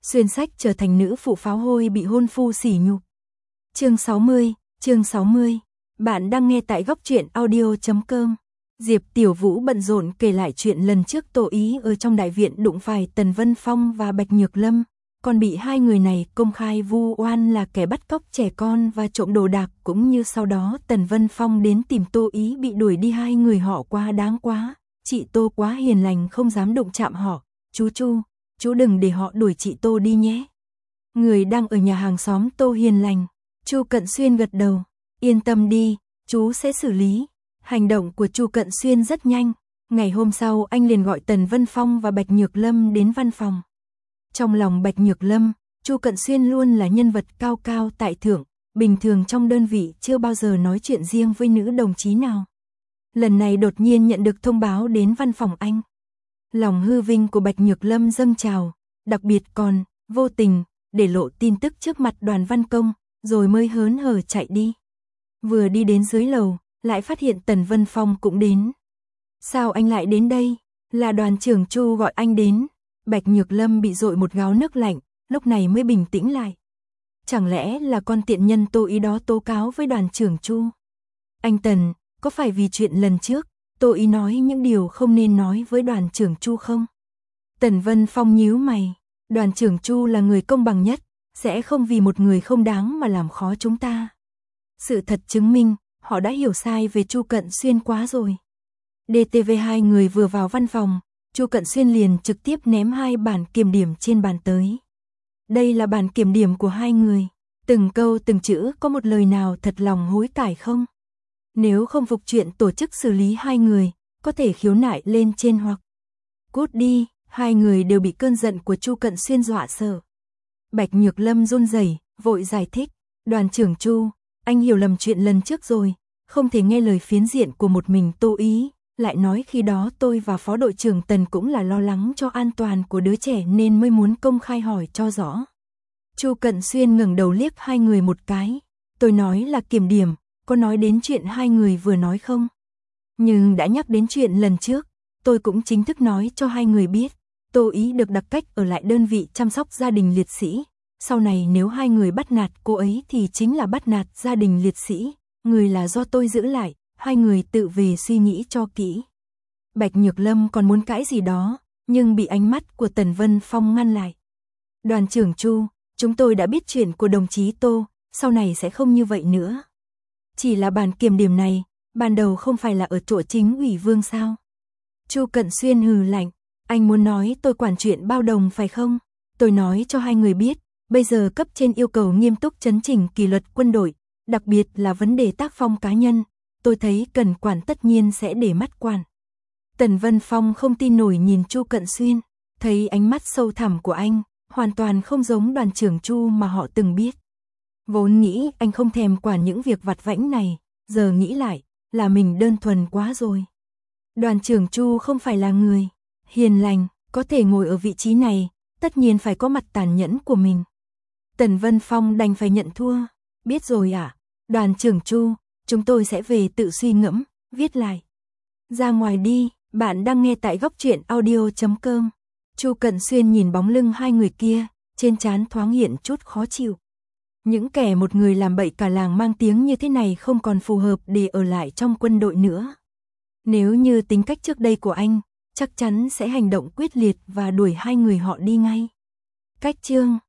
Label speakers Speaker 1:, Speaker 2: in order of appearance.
Speaker 1: xuyên sách trở thành nữ phụ pháo hôi bị hôn phu sỉ nhục. Chương 60. Bạn đang nghe tại góc truyện audio.com. Diệp Tiểu Vũ bận rộn kể lại chuyện lần trước Tô Ý ở trong đại viện đụng phải Tần Vân Phong và Bạch Nhược Lâm, còn bị hai người này công khai vu oan là kẻ bắt cóc trẻ con và trộm đồ đạc, cũng như sau đó Tần Vân Phong đến tìm Tô Ý bị đuổi đi, hai người họ quá đáng quá, chị Tô quá hiền lành không dám đụng chạm họ, chú đừng để họ đuổi chị Tô đi nhé. Người đang ở nhà hàng xóm Tô hiền lành. Chu Cận Xuyên gật đầu, yên tâm đi, chú sẽ xử lý. Hành động của Chu Cận Xuyên rất nhanh, ngày hôm sau anh liền gọi Tần Vân Phong và Bạch Nhược Lâm đến văn phòng. Trong lòng Bạch Nhược Lâm, Chu Cận Xuyên luôn là nhân vật cao cao tại thượng, bình thường trong đơn vị chưa bao giờ nói chuyện riêng với nữ đồng chí nào. Lần này đột nhiên nhận được thông báo đến văn phòng anh. Lòng hư vinh của Bạch Nhược Lâm dâng trào, đặc biệt còn vô tình để lộ tin tức trước mặt Đoàn Văn Công, rồi mới hớn hở chạy đi. Vừa đi đến dưới lầu, lại phát hiện Tần Vân Phong cũng đến. Sao anh lại đến đây? Là đoàn trưởng Chu gọi anh đến. Bạch Nhược Lâm bị dội một gáo nước lạnh, lúc này mới bình tĩnh lại. Chẳng lẽ là con tiện nhân Tô Ý đó tố cáo với đoàn trưởng Chu? Anh Tần, có phải vì chuyện lần trước Tô Ý nói những điều không nên nói với đoàn trưởng Chu không? Tần Vân Phong nhíu mày. Đoàn trưởng Chu là người công bằng nhất, sẽ không vì một người không đáng mà làm khó chúng ta. Sự thật chứng minh, họ đã hiểu sai về Chu Cận Xuyên quá rồi. DTV hai người vừa vào văn phòng, Chu Cận Xuyên liền trực tiếp ném hai bản kiểm điểm trên bàn tới. Đây là bản kiểm điểm của hai người, từng câu từng chữ có một lời nào thật lòng hối cải không? Nếu không phục chuyện tổ chức xử lý hai người, có thể khiếu nại lên trên hoặc cút đi. Hai người đều bị cơn giận của Chu Cận Xuyên dọa sợ. Bạch Nhược Lâm run rẩy, vội giải thích, đoàn trưởng Chu, anh hiểu lầm chuyện lần trước rồi, không thể nghe lời phiến diện của một mình Tô Ý, lại nói khi đó tôi và phó đội trưởng Tần cũng là lo lắng cho an toàn của đứa trẻ nên mới muốn công khai hỏi cho rõ. Chu Cận Xuyên ngẩng đầu liếc hai người một cái, tôi nói là kiểm điểm, có nói đến chuyện hai người vừa nói không? Nhưng đã nhắc đến chuyện lần trước, tôi cũng chính thức nói cho hai người biết. Tô Ý được đặc cách ở lại đơn vị chăm sóc gia đình liệt sĩ. Sau này nếu hai người bắt nạt cô ấy thì chính là bắt nạt gia đình liệt sĩ. Người là do tôi giữ lại, hai người tự về suy nghĩ cho kỹ. Bạch Nhược Lâm còn muốn cãi gì đó, nhưng bị ánh mắt của Tần Vân Phong ngăn lại. Đoàn trưởng Chu, chúng tôi đã biết chuyện của đồng chí Tô, sau này sẽ không như vậy nữa. Chỉ là bản kiểm điểm này, ban đầu không phải là ở chỗ chính ủy Vương sao? Chu Cận Xuyên hừ lạnh. Anh muốn nói tôi quản chuyện bao đồng phải không? Tôi nói cho hai người biết, bây giờ cấp trên yêu cầu nghiêm túc chấn chỉnh kỷ luật quân đội, đặc biệt là vấn đề tác phong cá nhân, tôi thấy cần quản tất nhiên sẽ để mắt quản. Tần Vân Phong không tin nổi nhìn Chu Cận Xuyên, thấy ánh mắt sâu thẳm của anh, hoàn toàn không giống đoàn trưởng Chu mà họ từng biết. Vốn nghĩ anh không thèm quản những việc vặt vãnh này, giờ nghĩ lại, là mình đơn thuần quá rồi. Đoàn trưởng Chu không phải là người hiền lành, có thể ngồi ở vị trí này, tất nhiên phải có mặt tàn nhẫn của mình. Tần Vân Phong đành phải nhận thua. Biết rồi à, đoàn trưởng Chu, chúng tôi sẽ về tự suy ngẫm, viết lại. Ra ngoài đi, bạn đang nghe tại góc truyện audio.com. Chu Cận Xuyên nhìn bóng lưng hai người kia, trên trán thoáng hiện chút khó chịu. Những kẻ một người làm bậy cả làng mang tiếng như thế này không còn phù hợp để ở lại trong quân đội nữa. Nếu như tính cách trước đây của anh, chắc chắn sẽ hành động quyết liệt và đuổi hai người họ đi ngay. Cách chương